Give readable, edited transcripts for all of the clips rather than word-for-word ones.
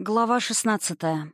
Глава 16.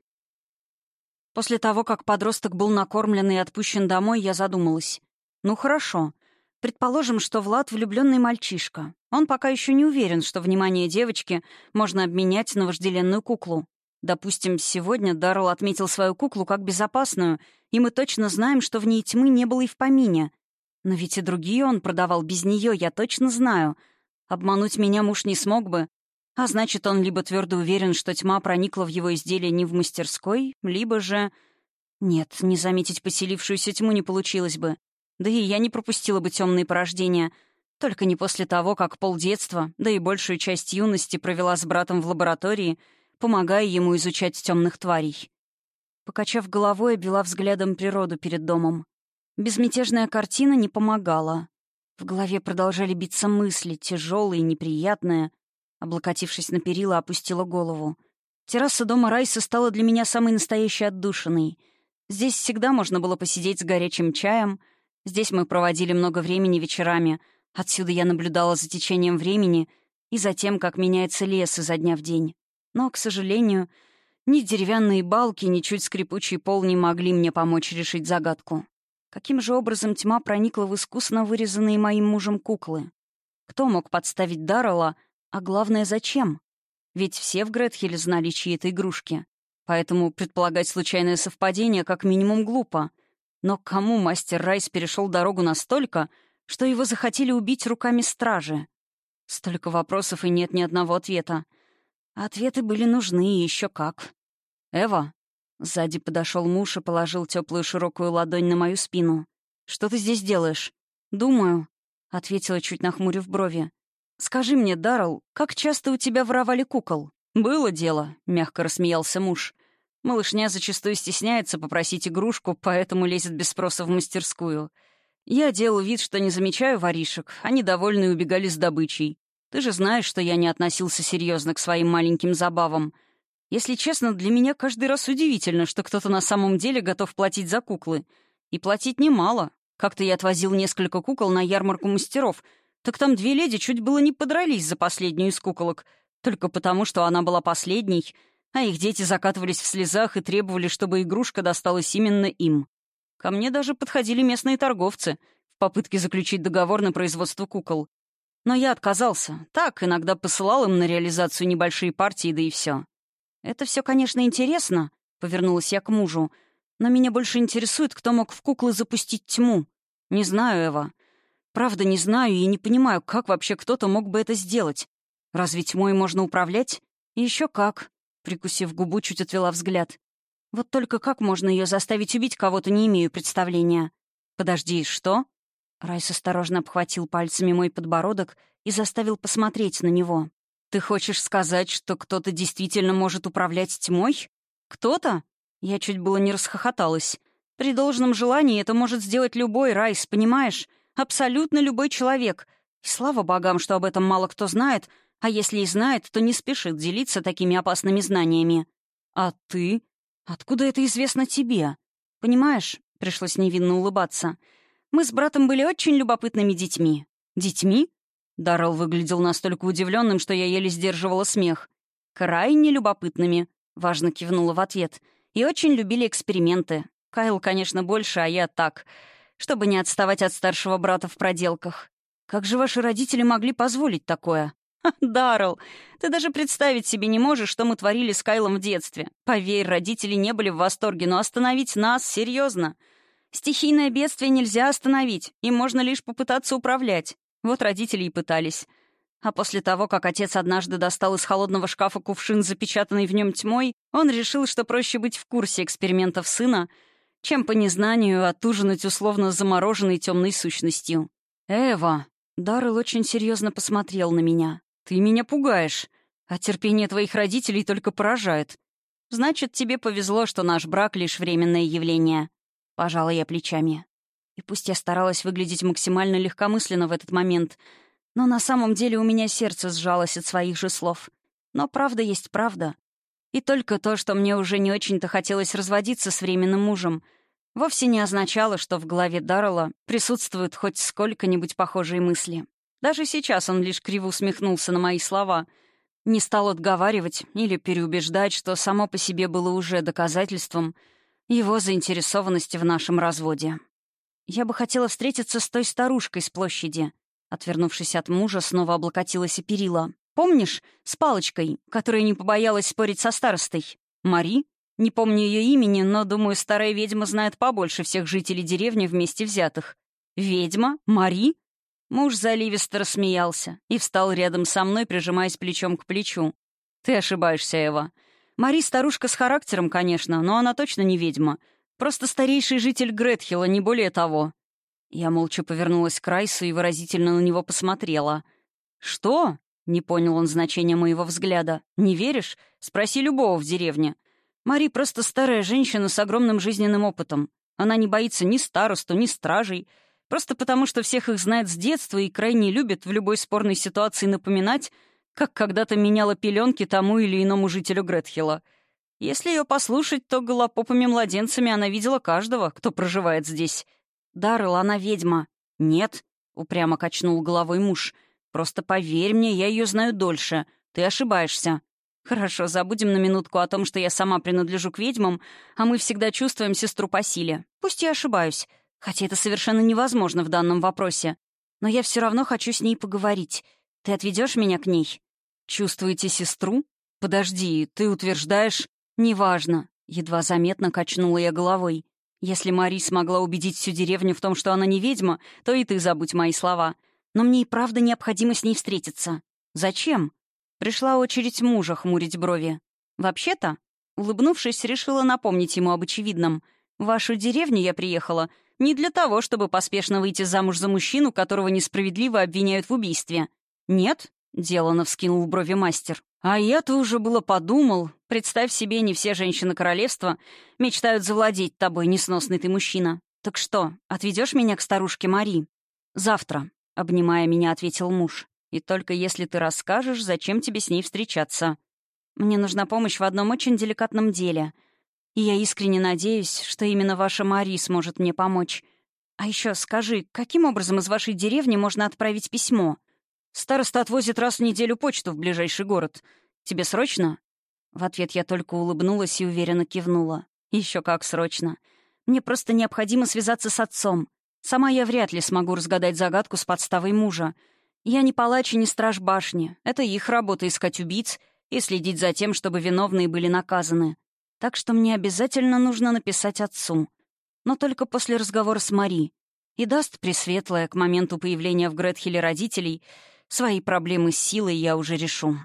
После того, как подросток был накормлен и отпущен домой, я задумалась. Ну хорошо. Предположим, что Влад влюбленный мальчишка. Он пока еще не уверен, что внимание девочки можно обменять на вожделенную куклу. Допустим, сегодня Даррелл отметил свою куклу как безопасную, и мы точно знаем, что в ней тьмы не было и в помине. Но ведь и другие он продавал без нее, я точно знаю. Обмануть меня муж не смог бы. А значит, он либо твердо уверен, что тьма проникла в его изделие не в мастерской, либо же... Нет, не заметить поселившуюся тьму не получилось бы. Да и я не пропустила бы темные порождения. Только не после того, как полдетства, да и большую часть юности провела с братом в лаборатории, помогая ему изучать темных тварей. Покачав головой, обвела взглядом природу перед домом. Безмятежная картина не помогала. В голове продолжали биться мысли, тяжелые, неприятные. Облокотившись на перила, опустила голову. Терраса дома Райса стала для меня самой настоящей отдушиной. Здесь всегда можно было посидеть с горячим чаем. Здесь мы проводили много времени вечерами. Отсюда я наблюдала за течением времени и за тем, как меняется лес изо дня в день. Но, к сожалению, ни деревянные балки, ни чуть скрипучий пол не могли мне помочь решить загадку. Каким же образом тьма проникла в искусно вырезанные моим мужем куклы? Кто мог подставить Даррелла? А главное, зачем? Ведь все в Гретхеле знали чьи-то игрушки. Поэтому предполагать случайное совпадение как минимум глупо. Но кому мастер Райс перешел дорогу настолько, что его захотели убить руками стражи? Столько вопросов и нет ни одного ответа. А ответы были нужны, и еще как. «Эва?» Сзади подошел муж и положил теплую широкую ладонь на мою спину. «Что ты здесь делаешь?» «Думаю», — ответила, чуть нахмурив брови. «Скажи мне, Даррелл, как часто у тебя воровали кукол?» «Было дело», — мягко рассмеялся муж. «Малышня зачастую стесняется попросить игрушку, поэтому лезет без спроса в мастерскую. Я делал вид, что не замечаю воришек, они довольны и убегали с добычей. Ты же знаешь, что я не относился серьезно к своим маленьким забавам. Если честно, для меня каждый раз удивительно, что кто-то на самом деле готов платить за куклы. И платить немало. Как-то я отвозил несколько кукол на ярмарку мастеров, так там две леди чуть было не подрались за последнюю из куколок, только потому, что она была последней, а их дети закатывались в слезах и требовали, чтобы игрушка досталась именно им. Ко мне даже подходили местные торговцы в попытке заключить договор на производство кукол. Но я отказался. Так, иногда посылал им на реализацию небольшие партии, да и все. «Это все, конечно, интересно», — повернулась я к мужу, «но меня больше интересует, кто мог в куклы запустить тьму. Не знаю, Эва. Правда, не знаю и не понимаю, как вообще кто-то мог бы это сделать. Разве тьмой можно управлять? И еще как». Прикусив губу, чуть отвела взгляд. «Вот только как можно ее заставить убить кого-то, не имею представления». «Подожди, что?» Райс осторожно обхватил пальцами мой подбородок и заставил посмотреть на него. «Ты хочешь сказать, что кто-то действительно может управлять тьмой? Кто-то?» Я чуть было не расхохоталась. «При должном желании это может сделать любой, Райс, понимаешь? Абсолютно любой человек. И слава богам, что об этом мало кто знает, а если и знает, то не спешит делиться такими опасными знаниями. А ты? Откуда это известно тебе? Понимаешь?» — пришлось невинно улыбаться. «Мы с братом были очень любопытными детьми». «Детьми?» Даррелл выглядел настолько удивленным, что я еле сдерживала смех. «Крайне любопытными», — важно кивнула в ответ. «И очень любили эксперименты. Кайл, конечно, больше, а я так, чтобы не отставать от старшего брата в проделках. Как же ваши родители могли позволить такое?» «Даррелл, ты даже представить себе не можешь, что мы творили с Кайлом в детстве. Поверь, родители не были в восторге, но остановить нас серьезно. Стихийное бедствие нельзя остановить, им можно лишь попытаться управлять. Вот родители и пытались. А после того, как отец однажды достал из холодного шкафа кувшин, запечатанный в нем тьмой, он решил, что проще быть в курсе экспериментов сына, чем по незнанию отужинать условно замороженной темной сущностью. «Эва!» Даррелл очень серьезно посмотрел на меня. «Ты меня пугаешь, а терпение твоих родителей только поражает. Значит, тебе повезло, что наш брак — лишь временное явление». Пожала я плечами. И пусть я старалась выглядеть максимально легкомысленно в этот момент, но на самом деле у меня сердце сжалось от своих же слов. Но правда есть правда. И только то, что мне уже не очень-то хотелось разводиться с временным мужем, вовсе не означало, что в голове Даррелла присутствуют хоть сколько-нибудь похожие мысли. Даже сейчас он лишь криво усмехнулся на мои слова. Не стал отговаривать или переубеждать, что само по себе было уже доказательством его заинтересованности в нашем разводе. «Я бы хотела встретиться с той старушкой с площади». Отвернувшись от мужа, снова облокотилась о перила. «Помнишь? С палочкой, которая не побоялась спорить со старостой. Мари? Не помню ее имени, но, думаю, старая ведьма знает побольше всех жителей деревни вместе взятых. Ведьма? Мари?» Муж заливисто рассмеялся и встал рядом со мной, прижимаясь плечом к плечу. «Ты ошибаешься, Эва. Мари старушка с характером, конечно, но она точно не ведьма. Просто старейший житель Гретхилла, не более того». Я молча повернулась к Райсу и выразительно на него посмотрела. «Что?» — не понял он значения моего взгляда. «Не веришь? Спроси любого в деревне. Мари просто старая женщина с огромным жизненным опытом. Она не боится ни старосту, ни стражей. Просто потому, что всех их знает с детства и крайне любит в любой спорной ситуации напоминать, как когда-то меняла пеленки тому или иному жителю Гретхилла. Если ее послушать, то голопопыми младенцами она видела каждого, кто проживает здесь. Даррелл, она ведьма. Нет, упрямо качнул головой муж. Просто поверь мне, я ее знаю дольше. Ты ошибаешься. Хорошо, забудем на минутку о том, что я сама принадлежу к ведьмам, а мы всегда чувствуем сестру по силе. Пусть я ошибаюсь. Хотя это совершенно невозможно в данном вопросе. Но я все равно хочу с ней поговорить. Ты отведешь меня к ней? Чувствуете сестру? Подожди, ты утверждаешь... Неважно. Едва заметно качнула я головой. Если Мари смогла убедить всю деревню в том, что она не ведьма, то и ты забудь мои слова. Но мне и правда необходимо с ней встретиться. Зачем? Пришла очередь мужа хмурить брови. Вообще-то, улыбнувшись, решила напомнить ему об очевидном. В вашу деревню я приехала не для того, чтобы поспешно выйти замуж за мужчину, которого несправедливо обвиняют в убийстве. Нет? Делано вскинул брови мастер. А я-то уже было подумал. Представь себе, не все женщины королевства мечтают завладеть тобой, несносный ты мужчина. Так что, отведешь меня к старушке Мари? Завтра, обнимая меня, ответил муж. И только если ты расскажешь, зачем тебе с ней встречаться. Мне нужна помощь в одном очень деликатном деле. И я искренне надеюсь, что именно ваша Мари сможет мне помочь. А еще скажи, каким образом из вашей деревни можно отправить письмо? Староста отвозит раз в неделю почту в ближайший город. Тебе срочно?» В ответ я только улыбнулась и уверенно кивнула. Еще как срочно. Мне просто необходимо связаться с отцом. Сама я вряд ли смогу разгадать загадку с подставой мужа. Я не палач и не страж башни. Это их работа — искать убийц и следить за тем, чтобы виновные были наказаны. Так что мне обязательно нужно написать отцу. Но только после разговора с Мари. И даст Пресветлая к моменту появления в Гретхилле родителей свои проблемы с силой я уже решу.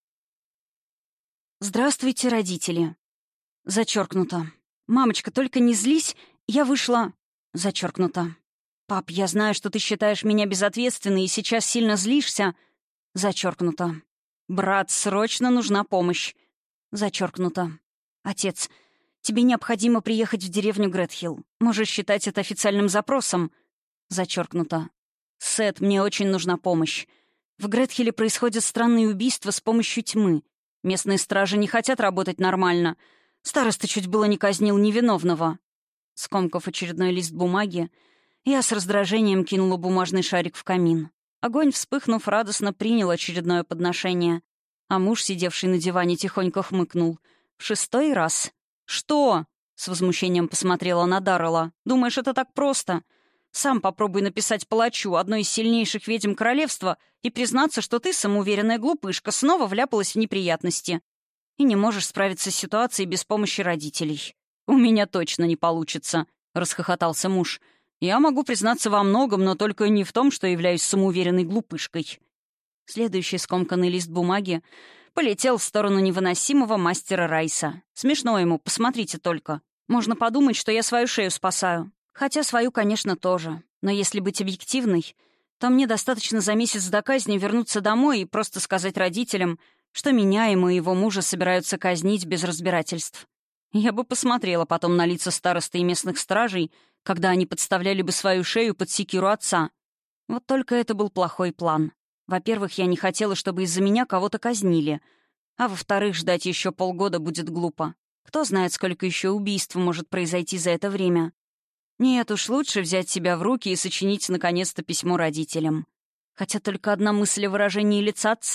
«Здравствуйте, родители». Зачеркнуто. «Мамочка, только не злись, я вышла...» Зачеркнуто. «Пап, я знаю, что ты считаешь меня безответственной и сейчас сильно злишься...» Зачеркнуто. «Брат, срочно нужна помощь...» Зачеркнуто. «Отец, тебе необходимо приехать в деревню Гретхилл. Можешь считать это официальным запросом...» Зачеркнуто. «Сет, мне очень нужна помощь. В Гретхилле происходят странные убийства с помощью тьмы. Местные стражи не хотят работать нормально. Староста чуть было не казнил невиновного». Скомкав очередной лист бумаги, я с раздражением кинула бумажный шарик в камин. Огонь, вспыхнув, радостно принял очередное подношение. А муж, сидевший на диване, тихонько хмыкнул. В 6-й раз. «Что?» — с возмущением посмотрела на Даррелла. «Думаешь, это так просто? Сам попробуй написать палачу, одной из сильнейших ведьм королевства, и признаться, что ты, самоуверенная глупышка, снова вляпалась в неприятности. И не можешь справиться с ситуацией без помощи родителей. У меня точно не получится», — расхохотался муж. «Я могу признаться во многом, но только не в том, что являюсь самоуверенной глупышкой». Следующий скомканный лист бумаги полетел в сторону невыносимого мастера Райса. Смешно ему, посмотрите только. Можно подумать, что я свою шею спасаю. Хотя свою, конечно, тоже. Но если быть объективной, то мне достаточно за месяц до казни вернуться домой и просто сказать родителям, что меня и моего мужа собираются казнить без разбирательств. Я бы посмотрела потом на лица старосты и местных стражей, когда они подставляли бы свою шею под секиру отца. Вот только это был плохой план. Во-первых, я не хотела, чтобы из-за меня кого-то казнили. А во-вторых, ждать еще полгода будет глупо. Кто знает, сколько еще убийств может произойти за это время. Нет уж, лучше взять себя в руки и сочинить наконец-то письмо родителям. Хотя только одна мысль о выражении лица отца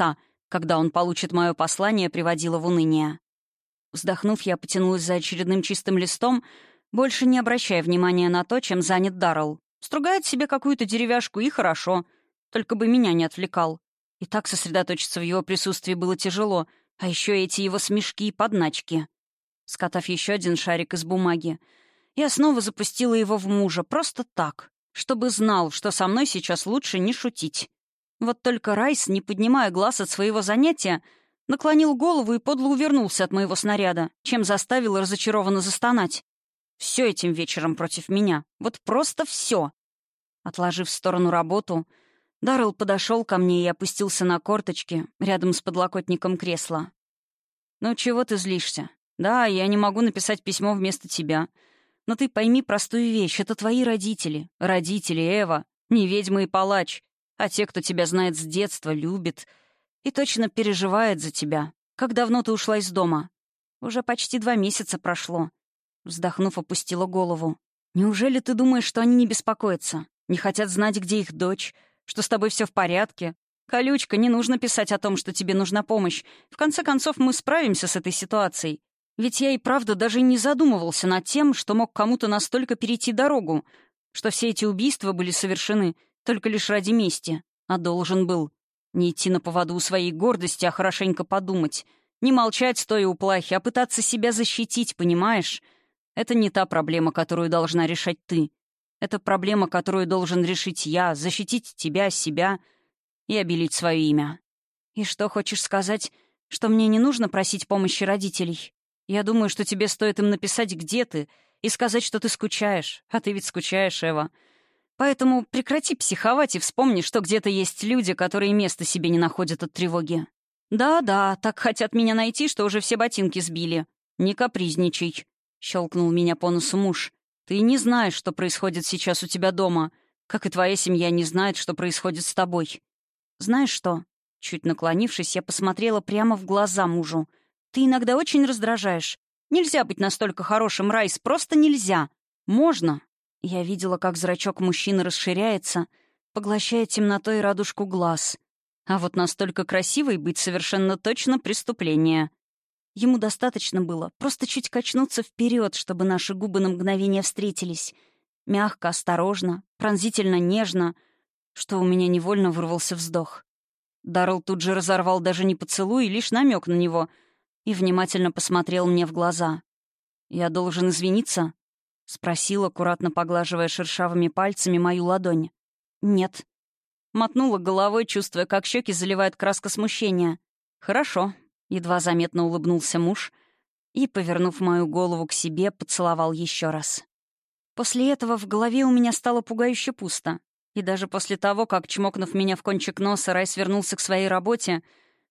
когда он получит мое послание, приводило в уныние. Вздохнув, я потянулась за очередным чистым листом, больше не обращая внимания на то, чем занят Даррелл. Стругает себе какую-то деревяшку, и хорошо. Только бы меня не отвлекал. И так сосредоточиться в его присутствии было тяжело, а еще эти его смешки и подначки. Скатав еще один шарик из бумаги, я снова запустила его в мужа, просто так, чтобы знал, что со мной сейчас лучше не шутить. Вот только Райс, не поднимая глаз от своего занятия, наклонил голову и подло увернулся от моего снаряда, чем заставил разочарованно застонать. Все этим вечером против меня. Вот просто все. Отложив в сторону работу, Даррелл подошел ко мне и опустился на корточки рядом с подлокотником кресла. «Ну чего ты злишься? Да, я не могу написать письмо вместо тебя. Но ты пойми простую вещь. Это твои родители. Родители, Эва. Не ведьма и палач. А те, кто тебя знает с детства, любит и точно переживает за тебя. Как давно ты ушла из дома?» «Уже почти 2 месяца прошло». Вздохнув, опустила голову. «Неужели ты думаешь, что они не беспокоятся? Не хотят знать, где их дочь? Что с тобой все в порядке? Колючка, не нужно писать о том, что тебе нужна помощь. В конце концов, мы справимся с этой ситуацией. Ведь я и правда даже не задумывался над тем, что мог кому-то настолько перейти дорогу, что все эти убийства были совершены только лишь ради мести, а должен был. Не идти на поводу у своей гордости, а хорошенько подумать. Не молчать, стоя у плахи, а пытаться себя защитить, понимаешь? Это не та проблема, которую должна решать ты. Это проблема, которую должен решить я, защитить тебя, себя и обелить свое имя. И что, хочешь сказать, что мне не нужно просить помощи родителей? Я думаю, что тебе стоит им написать, где ты, и сказать, что ты скучаешь. А ты ведь скучаешь, Эва. Поэтому прекрати психовать и вспомни, что где-то есть люди, которые места себе не находят от тревоги. Да-да, так хотят меня найти, что уже все ботинки сбили. Не капризничай, — щелкнул меня по носу муж. Ты не знаешь, что происходит сейчас у тебя дома, как и твоя семья не знает, что происходит с тобой. Знаешь что? Чуть наклонившись, я посмотрела прямо в глаза мужу. Ты иногда очень раздражаешь. Нельзя быть настолько хорошим, Райс, просто нельзя. Можно. Я видела, как зрачок мужчины расширяется, поглощая темнотой и радужку глаз. А вот настолько красивой быть совершенно точно преступление. Ему достаточно было просто чуть качнуться вперед, чтобы наши губы на мгновение встретились. Мягко, осторожно, пронзительно, нежно, что у меня невольно вырвался вздох. Даррелл тут же разорвал даже не поцелуй, лишь намек на него, и внимательно посмотрел мне в глаза. «Я должен извиниться?» — спросил, аккуратно поглаживая шершавыми пальцами мою ладонь. «Нет». Мотнула головой, чувствуя, как щеки заливает краска смущения. «Хорошо», — едва заметно улыбнулся муж и, повернув мою голову к себе, поцеловал еще раз. После этого в голове у меня стало пугающе пусто. И даже после того, как, чмокнув меня в кончик носа, Райс вернулся к своей работе,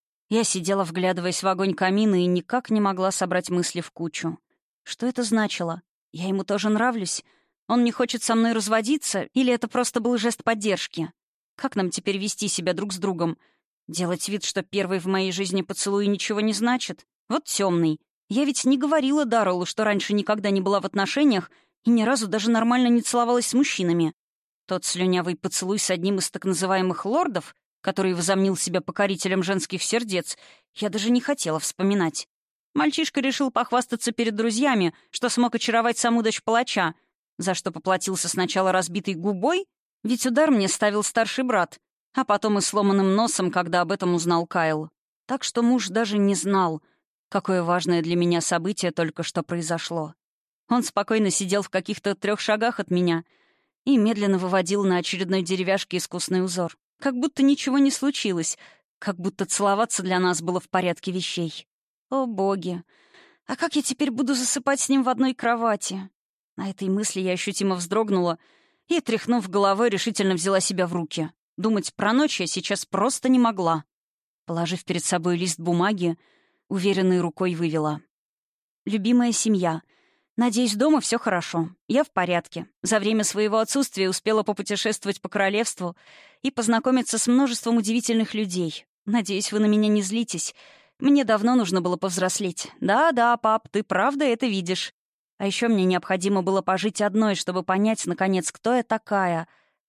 я сидела, вглядываясь в огонь камина, и никак не могла собрать мысли в кучу. Что это значило? Я ему тоже нравлюсь? Он не хочет со мной разводиться? Или это просто был жест поддержки? Как нам теперь вести себя друг с другом? Делать вид, что первый в моей жизни поцелуй ничего не значит? Вот темный. Я ведь не говорила Дарреллу, что раньше никогда не была в отношениях и ни разу даже нормально не целовалась с мужчинами. Тот слюнявый поцелуй с одним из так называемых лордов, который возомнил себя покорителем женских сердец, я даже не хотела вспоминать. Мальчишка решил похвастаться перед друзьями, что смог очаровать саму дочь палача, за что поплатился сначала разбитой губой, ведь удар мне ставил старший брат, а потом и сломанным носом, когда об этом узнал Кайл. Так что муж даже не знал, какое важное для меня событие только что произошло. Он спокойно сидел в каких-то 3 шагах от меня и медленно выводил на очередной деревяшке искусный узор. Как будто ничего не случилось, как будто целоваться для нас было в порядке вещей. О, боги! А как я теперь буду засыпать с ним в одной кровати? На этой мысли я ощутимо вздрогнула и, тряхнув головой, решительно взяла себя в руки. Думать про ночь я сейчас просто не могла. Положив перед собой лист бумаги, уверенной рукой вывела. «Любимая семья. Надеюсь, дома все хорошо. Я в порядке. За время своего отсутствия успела попутешествовать по королевству и познакомиться с множеством удивительных людей. Надеюсь, вы на меня не злитесь. Мне давно нужно было повзрослеть. Да-да, пап, ты правда это видишь. А еще мне необходимо было пожить одной, чтобы понять, наконец, кто я такая.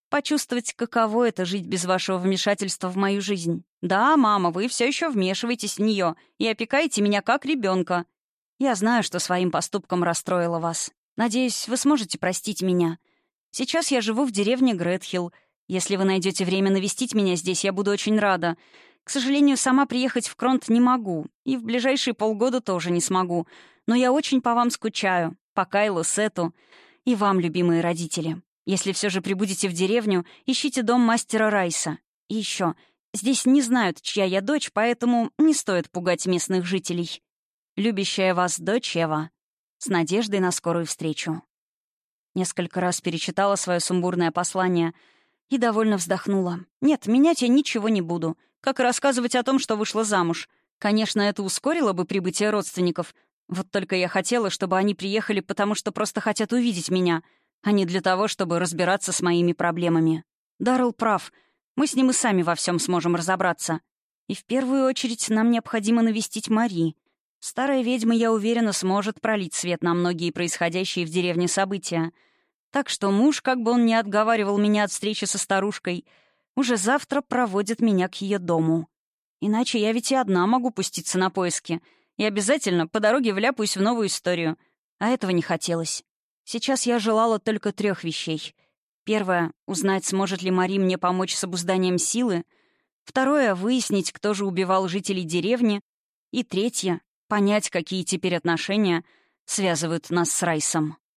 Почувствовать, каково это — жить без вашего вмешательства в мою жизнь. Да, мама, вы все еще вмешиваетесь в нее и опекаете меня как ребенка. Я знаю, что своим поступком расстроила вас. Надеюсь, вы сможете простить меня. Сейчас я живу в деревне Гретхилл. Если вы найдете время навестить меня здесь, я буду очень рада. К сожалению, сама приехать в Кронт не могу. И в ближайшие полгода тоже не смогу. Но я очень по вам скучаю. По Кайлу, Сету и вам, любимые родители. Если все же прибудете в деревню, ищите дом мастера Райса. И еще, здесь не знают, чья я дочь, поэтому не стоит пугать местных жителей. Любящая вас дочь Эва. С надеждой на скорую встречу. Несколько раз перечитала свое сумбурное послание и довольно вздохнула. Нет, менять я ничего не буду. Как и рассказывать о том, что вышла замуж. Конечно, это ускорило бы прибытие родственников. Вот только я хотела, чтобы они приехали, потому что просто хотят увидеть меня, а не для того, чтобы разбираться с моими проблемами. Даррелл прав. Мы с ним и сами во всем сможем разобраться. И в первую очередь нам необходимо навестить Мари. Старая ведьма, я уверена, сможет пролить свет на многие происходящие в деревне события. Так что муж, как бы он ни отговаривал меня от встречи со старушкой, уже завтра проводит меня к ее дому. Иначе я ведь и одна могу пуститься на поиски. И обязательно по дороге вляпаюсь в новую историю. А этого не хотелось. Сейчас я желала только 3 вещей. Первое — узнать, сможет ли Мари мне помочь с обузданием силы. Второе — выяснить, кто же убивал жителей деревни. И третье — понять, какие теперь отношения связывают нас с Райсом.